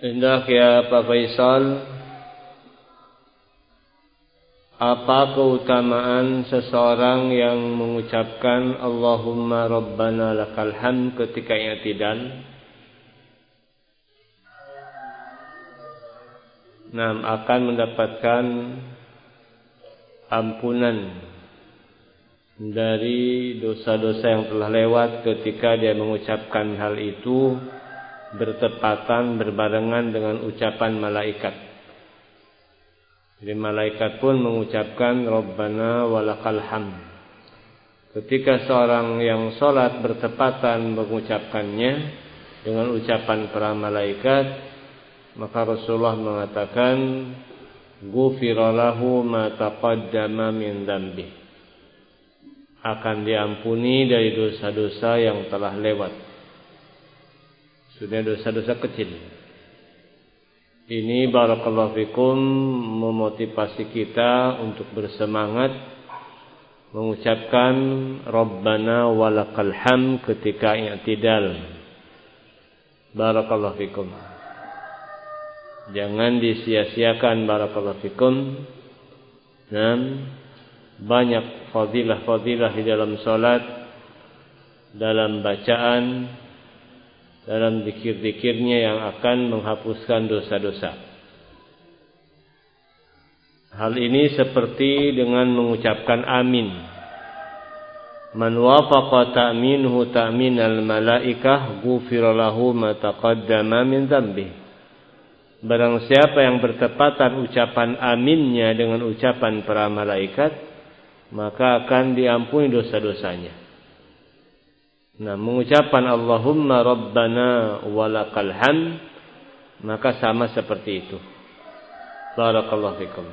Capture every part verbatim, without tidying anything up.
Hendak ya Pak Faisal, apa keutamaan seseorang yang mengucapkan Allahumma Rabbana lakal hamd ketika i'tidal? Nah, akan mendapatkan ampunan dari dosa-dosa yang telah lewat ketika dia mengucapkan hal itu bertepatan berbarengan dengan ucapan malaikat. Jadi malaikat pun mengucapkan Rabbana walakal hamd. Ketika seorang yang sholat bertepatan mengucapkannya dengan ucapan para malaikat, maka Rasulullah mengatakan ghufira lahu ma taqaddama min dzambi, akan diampuni dari dosa-dosa yang telah lewat. Sudah dosa-dosa kecil. Ini barakallahu fikum memotivasi kita untuk bersemangat mengucapkan Rabbana walakal hamd ketika i'tidal. Barakallahu fikum. Jangan disia-siakan barakallahu fikum. Dan banyak fadilah-fadilah di dalam salat, dalam bacaan, dalam zikir-zikirnya yang akan menghapuskan dosa-dosa. Hal ini seperti dengan mengucapkan amin. Man wafaqa ta'minhu ta'minal malaikah ghufira lahu ma taqaddama min dzambi. Barang siapa yang bertepatan ucapan aminnya dengan ucapan para malaikat, maka akan diampuni dosa-dosanya. Nah, mengucapkan Allahumma Rabbana walakal hamd maka sama seperti itu. Barakallahu fikum.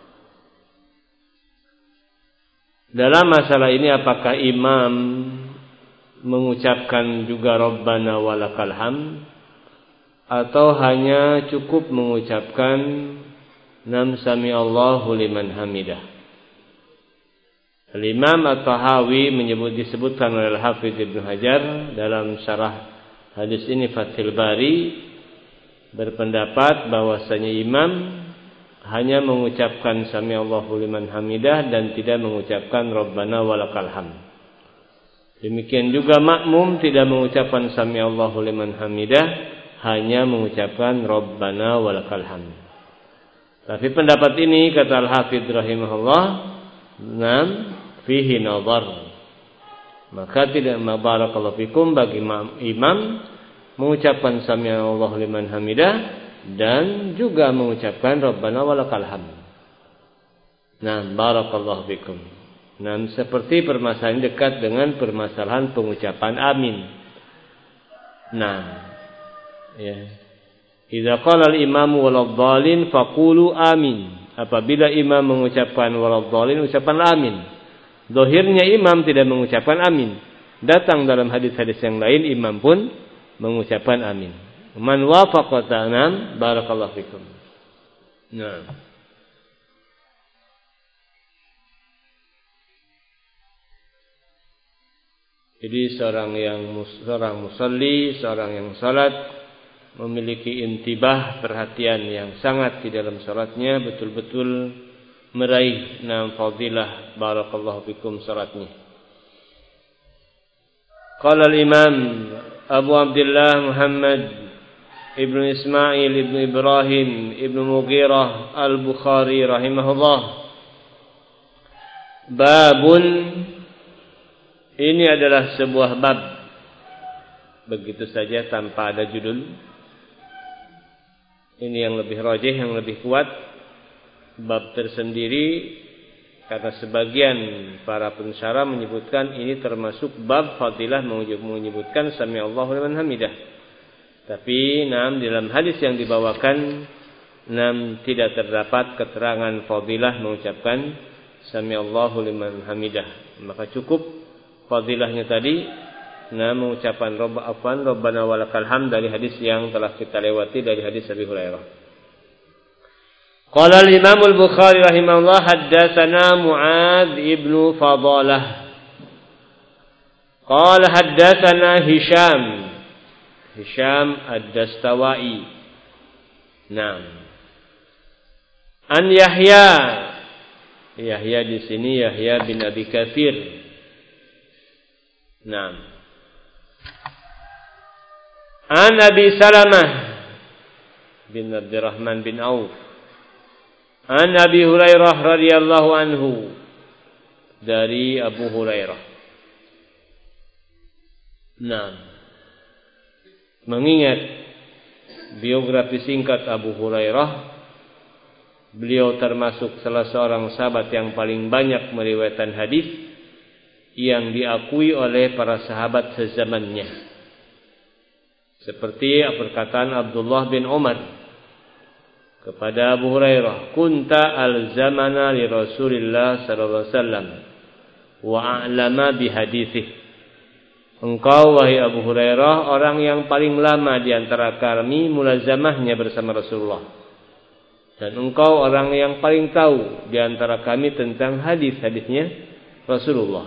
Dalam masalah ini apakah imam mengucapkan juga Rabbana walakal hamd atau hanya cukup mengucapkan Nam sami Allahu liman hamidah? Al-Imam At-Tahawi menyebut disebutkan oleh Al-Hafidz Ibnu Hajar dalam syarah hadis ini Fathul Bari berpendapat bahwasanya imam hanya mengucapkan sami Allahu liman hamidah dan tidak mengucapkan Rabbana walakal hamd. Demikian juga makmum tidak mengucapkan sami Allahu liman hamidah, hanya mengucapkan Rabbana walakal hamd. Tapi pendapat ini kata Al-Hafidz rahimahullah, nam fihi nazar, maka tidak barakallahu fikum bagi imam mengucapkan sami Allahu liman hamidah dan juga mengucapkan Rabbana walakal hamd. Nah, barakallahu fikum. Nah, seperti permasalahan dekat dengan permasalahan pengucapan amin. Nah, ya. Idza qala al-imamu waladhdallin faqulu amin. Apabila imam mengucapkan waladhdallin, ucapan amin. Zahirnya imam tidak mengucapkan amin. Datang dalam hadis-hadis yang lain imam pun mengucapkan amin. Man wafaqa ta'nam barakallahu fikum. Nah. Jadi seorang yang seorang musalli, seorang yang salat memiliki intibah, perhatian yang sangat di dalam salatnya, betul-betul meraih enam fadilah barakallahu fikum salatnya. Qala al-Imam Abu Abdullah Muhammad Ibnu Ismail Ibnu Ibrahim Ibnu Mughirah Al-Bukhari rahimahullah, babun, ini adalah sebuah bab begitu saja tanpa ada judul. Ini yang lebih rajih, yang lebih kuat, bab tersendiri, karena sebagian para pensyarah menyebutkan ini termasuk bab fadilah menyebutkan sami Allahu liman hamidah. Tapi nam dalam hadis yang dibawakan nam tidak terdapat keterangan fadilah mengucapkan sami Allahu liman hamidah. Maka cukup fadilahnya tadi nam mengucapkan rabb afan rabbana walakal hamd dari hadis yang telah kita lewati dari hadis Abi Hurairah. Qala al-Imam al-Bukhari rahimahullah haddatsana Mu'adz ibnu Fadalah. Qala haddatsana Hisham Hisham ad-Dastawai Naam. An Yahya. Yahya di sini Yahya bin Abi Katsir. Naam. An Abi Salamah bin Abdurrahman bin Auf. An Abi Hurairah radhiyallahu anhu. Dari Abu Hurairah. Naam. Mengingat biografi singkat Abu Hurairah, beliau termasuk salah seorang sahabat yang paling banyak meriwayatkan hadis yang diakui oleh para sahabat sezamannya. Seperti perkataan Abdullah bin Umar kepada Abu Hurairah, "Kunta al-zamana li Rasulillah sallallahu alaihi wasallam wa a'lama bi haditsih." Engkau wahai Abu Hurairah orang yang paling lama di antara kami mulazamahnya bersama Rasulullah. Dan engkau orang yang paling tahu di antara kami tentang hadis-hadisnya Rasulullah.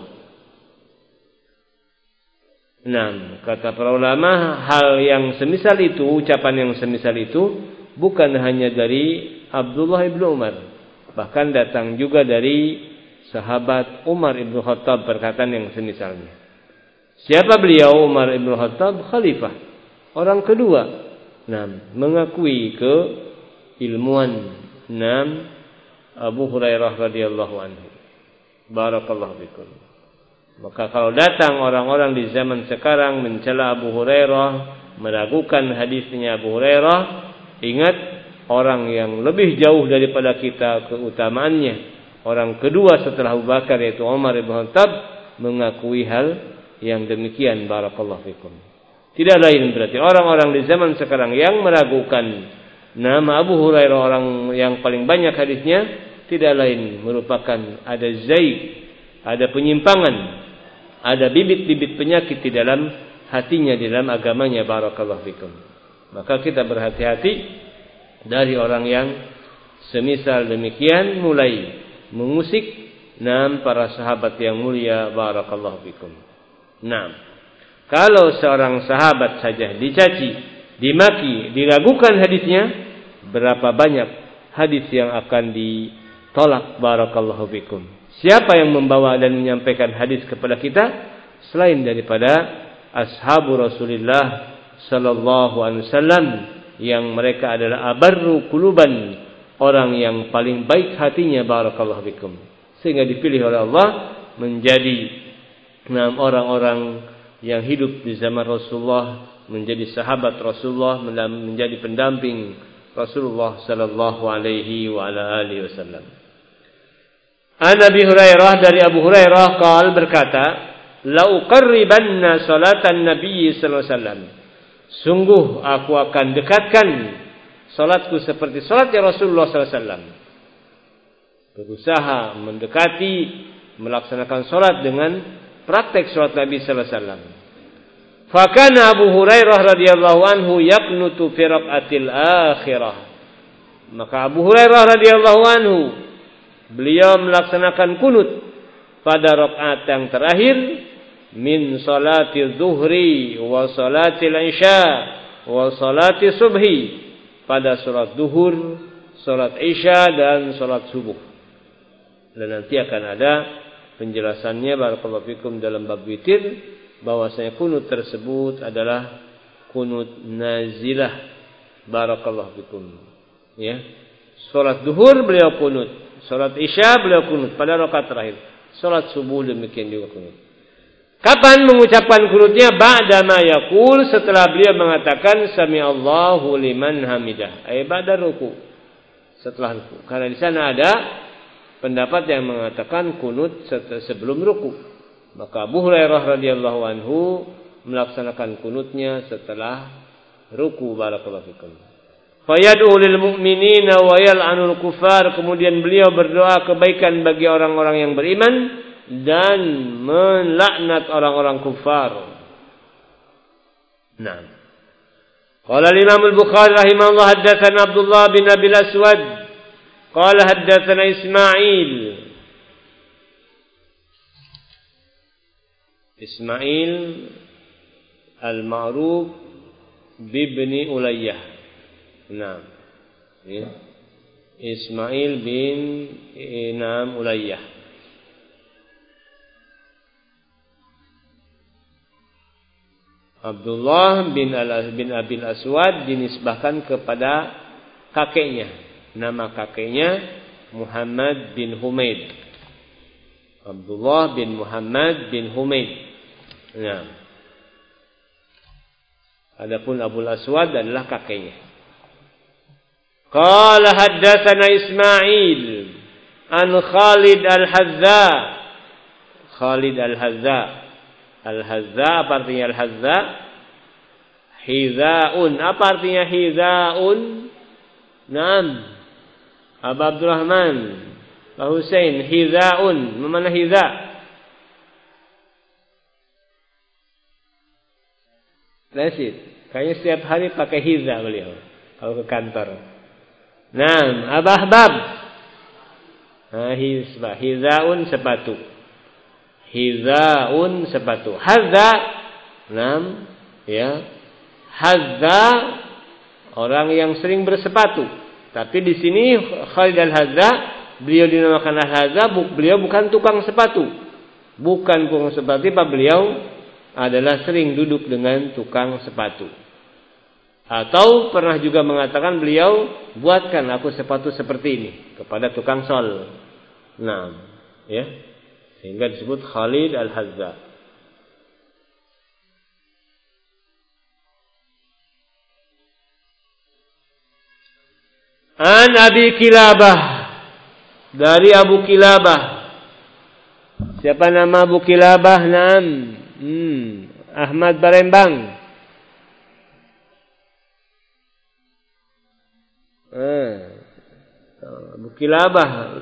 Nah, kata para ulama, hal yang semisal itu, ucapan yang semisal itu bukan hanya dari Abdullah bin Umar, bahkan datang juga dari sahabat Umar bin Khattab perkataan yang semisalnya. Siapa beliau? Umar bin Khattab, khalifah, orang kedua. Nah, mengakui ke ilmuwan Nam Abu Hurairah radhiyallahu anhu. Barakallahu fikum. Maka kalau datang orang-orang di zaman sekarang mencela Abu Hurairah, meragukan hadisnya Abu Hurairah, ingat orang yang lebih jauh daripada kita keutamaannya, orang kedua setelah Abu Bakar yaitu Umar bin Khattab, mengakui hal yang demikian. Barakallahu fikum. Tidak lain berarti orang-orang di zaman sekarang yang meragukan nama Abu Hurairah orang yang paling banyak hadisnya, tidak lain merupakan ada zaid, ada penyimpangan, ada bibit-bibit penyakit di dalam hatinya, di dalam agamanya. Barakallahu fikum. Maka kita berhati-hati dari orang yang semisal demikian, mulai mengusik nama para sahabat yang mulia. Barakallahu fikum. Nah, kalau seorang sahabat saja dicaci, dimaki, diragukan hadisnya, berapa banyak hadis yang akan ditolak. Barakallahu fikum. Siapa yang membawa dan menyampaikan hadis kepada kita selain daripada ashabu Rasulullah sallallahu alaihi wasallam, yang mereka adalah abarru quluban, orang yang paling baik hatinya. Barakallahu fikum. Sehingga dipilih oleh Allah menjadi enam orang-orang yang hidup di zaman Rasulullah, menjadi sahabat Rasulullah, menjadi pendamping Rasulullah sallallahu alaihi wa ala alihi wasallam. An Abi Hurairah, dari Abu Hurairah qaal, berkata, "La uqarribanna salatan Nabi sallallahu alaihi wasallam." Sungguh aku akan dekatkan salatku seperti salatnya Rasulullah sallallahu alaihi wasallam. Berusaha mendekati, melaksanakan salat dengan praktek salat Nabi sallallahu alaihi wasallam. Fakana Abu Hurairah radhiyallahu anhu yaqnutu fi raqatil akhirah. Maka Abu Hurairah radhiyallahu anhu, beliau melaksanakan kunut pada rakaat yang terakhir min salati zuhri wa salati isya wa salati subhi, pada salat zuhur, salat isya dan salat subuh. Dan nanti akan ada penjelasannya barakallahu fikum dalam bab witir, bahwasanya kunut tersebut adalah kunut nazilah. Barakallahu fikum. Ya. Salat zuhur beliau kunut, salat isya beliau kunut pada rakaat terakhir. Salat subuh demikian juga kunut. Kapan mengucapkan kunutnya? Ba'da ma yaqul, setelah beliau mengatakan sami Allahu liman hamidah, ay ba'da ruku, setelah ruku. Karena di sana ada pendapat yang mengatakan kunut sebelum ruku. Maka Abu Hurairah radhiyallahu anhu melaksanakan kunutnya setelah ruku. Barakallahu fikum. Fayad'u lil mu'minina wa yal'anul kufar, kemudian beliau berdoa kebaikan bagi orang-orang yang beriman dan melaknat orang-orang kufar. Nah, qala Imam Al-Bukhari rahimahullah, haddatsana Abdullah bin Abil Aswad qala haddatsana Ismail Ismail al-Ma'ruf bibni Ulayyah. Nah, Ya. Ismail bin Inam Ulayyah. Abdullah bin Al bin Abil Aswad dinisbahkan kepada kakeknya. Nama kakeknya Muhammad bin Humaid. Abdullah bin Muhammad bin Humaid. Nah. Adapun Abul Aswad adalah kakeknya. Qala haddatsana Ismail an Khalid Al-Hazza. Khalid Al-Hazza. Al-Hazza apa artinya Al-Hazza? Hizaun. Apa artinya hizaun? Naam. Abu Abdurrahman, Pak Husain, hizaun. Mana hiza? Nasid. Kayaknya setiap hari pakai hiza beliau kalau ke kantor. Naam, abahbab. Nah, hizbah. Hizaun sepatu. Hizaun sepatu. Hazza, naam, ya. Hazza orang yang sering bersepatu. Tapi di sini Khalid Al-Hazza, beliau dinamakan Al-Hazza, beliau bukan tukang sepatu. Bukan tukang sepatu, Pak, beliau adalah sering duduk dengan tukang sepatu. Atau pernah juga mengatakan beliau, buatkan aku sepatu seperti ini kepada tukang sol. Nah, ya. Sehingga disebut Khalid Al-Hazza. An Abi Kilabah, dari Abu Kilabah. Siapa nama Abu Kilabah? Naam. Hmm, Ahmad Barembang. Eh, Abu Kilabah.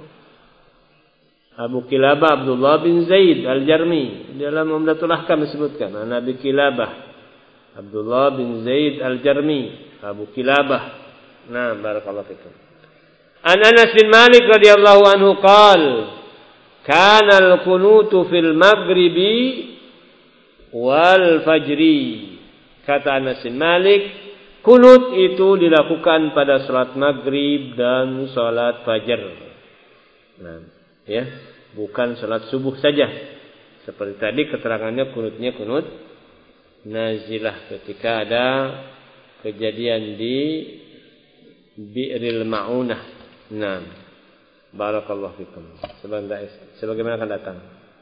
Abu Kilabah Abdullah bin Zaid Al-Jarmi. Dalam Umdatul Ahkam disebutkan An Abi Kilabah Abdullah bin Zaid Al-Jarmi. Abu Kilabah. Nah, barakallahu fikum. An Anas bin Malik radhiyallahu anhu qaal, kana al-qunutu fil maghribi wal fajri. Kata Anas bin Malik, kunut itu dilakukan pada salat maghrib dan salat fajar. Nah, ya, bukan salat subuh saja. Seperti tadi keterangannya kunutnya kunut nazilah ketika ada kejadian di Bi'ril Ma'unah. Nah, barakallahu fikum. Sebagaimana akan datang.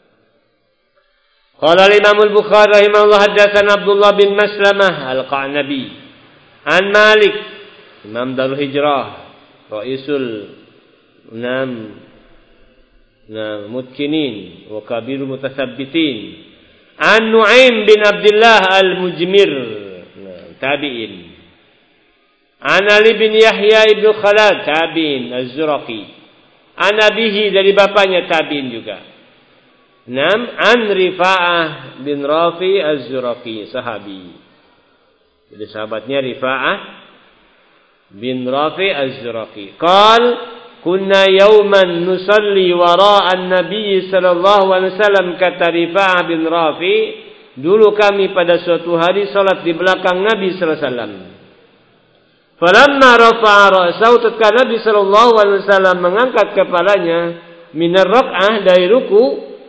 Qala al-Imam al-Bukhari rahimahullah haddatsana Abdullah bin Maslamah al-Qa'nabi an Malik Imam Darul Hijrah Raisul Nam Nah, mutkinin wa kabirul mutasabbitin. An Nu'aim bin Abdullah al-Mujmir, nah, tabi'in. An Ali bin Yahya ibn Khalad, tabi'in, az-Zuraqi. An abihi, dari bapaknya tabi'in juga. Nam, an Rifa'ah bin Rafi az-Zuraqi, sahabi. Jadi sahabatnya Rifa'ah bin Rafi az-Zuraqi. Qal kunna yawman nusalli wara'an Nabi sallallahu alaihi wasallam, kata Rifa'ah bin Rafi, dulu kami pada suatu hari salat di belakang Nabi sallallahu alaihi wasallam. Falamma rafa'a ra'sahu, tatkala Nabi sallallahu alaihi wasallam mengangkat kepalanya minar rak'ah, dari ruku,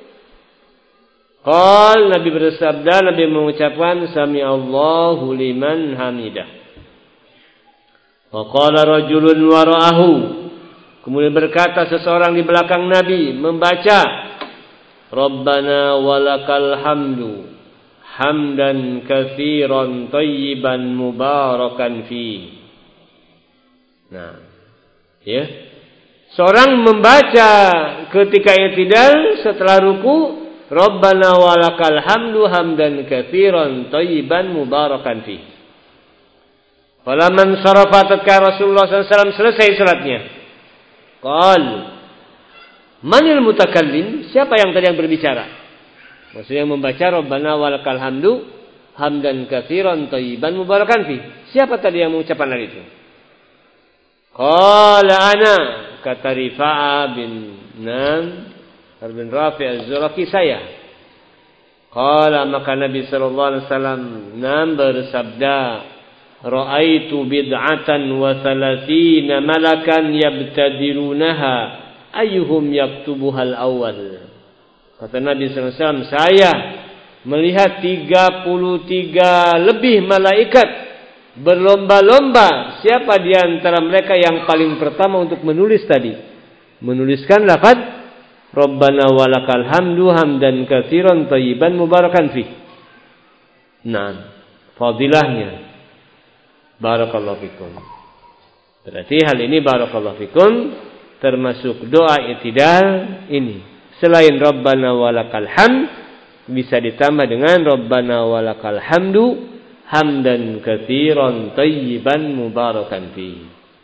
qal, Nabi bersabda, Nabi mengucapkan sami Allahu liman hamidah. Wa qala rajulun wara'ahu, kemudian berkata seseorang di belakang Nabi membaca Rabbana walakal hamdu hamdan katsiran thayyiban mubarakan fi. Nah, ya. Seorang membaca ketika i'tidal setelah ruku, Rabbana walakal hamdu hamdan katsiran thayyiban mubarakan fi. Falamman sarafa, tatkala Rasulullah sallallahu alaihi wasallam selesai salatnya, qal, manil mutakallim, siapa yang tadi yang berbicara? Maksudnya membaca Rabbana walakal hamdu hamdan katsiran thayyiban mubarakan fi. Siapa tadi yang mengucapkan hal itu? Qala ana, kata Rifa'ah bin Nam bin Rafi az-Zuraqi, saya. Qala, maka Nabi sallallahu alaihi wasallam Nam bersabda, ra'aitu bid'atan wa thalathina malakan yabtadirunaha ayyuhum yaktubuhal awal. Kata Nabi sallallahu alaihi wasallam, saya melihat tiga puluh tiga lebih malaikat berlomba-lomba siapa di antara mereka yang paling pertama untuk menulis tadi. Menuliskan lafaz Rabbana walakal hamdu hamdan katsiran thayyiban mubarakan fi. Nah, fadilahnya barakallahu fikum. Berarti hal ini barakallahu fikum termasuk doa i'tidal ini. Selain Rabbana walakal hamd bisa ditambah dengan Rabbana walakal hamdu hamdan katsiran thayyiban mubarakan fi.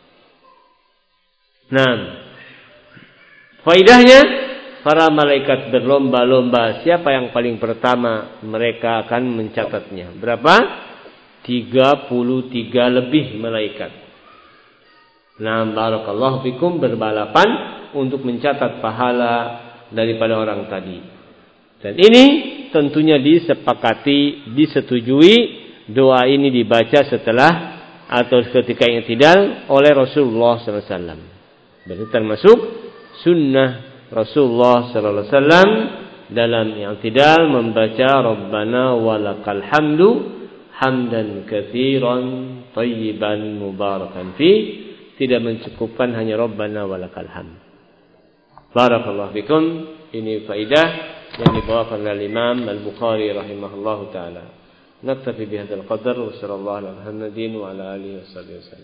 Nah, faidahnya para malaikat berlomba-lomba siapa yang paling pertama mereka akan mencatatnya. Berapa? tiga puluh tiga lebih malaikat. Nah, barakallahu fikum berbalapan untuk mencatat pahala daripada orang tadi. Dan ini tentunya disepakati, disetujui doa ini dibaca setelah atau ketika i'tidal oleh Rasulullah sallallahu alaihi wasallam. Berarti termasuk sunnah Rasulullah sallallahu alaihi wasallam dalam i'tidal membaca Rabbana walakal hamdu hamdan katsiran thayyiban mubarakan fi, tidak mencukupkan hanya Rabbana walakal hamd. Barakallahu fikum. Ini faidah yang dibawakan oleh Imam Al-Bukhari rahimahullahu taala. Naktafi bihadzal qadar wa sallallahu ala Muhammadin wa ala alihi wasallam.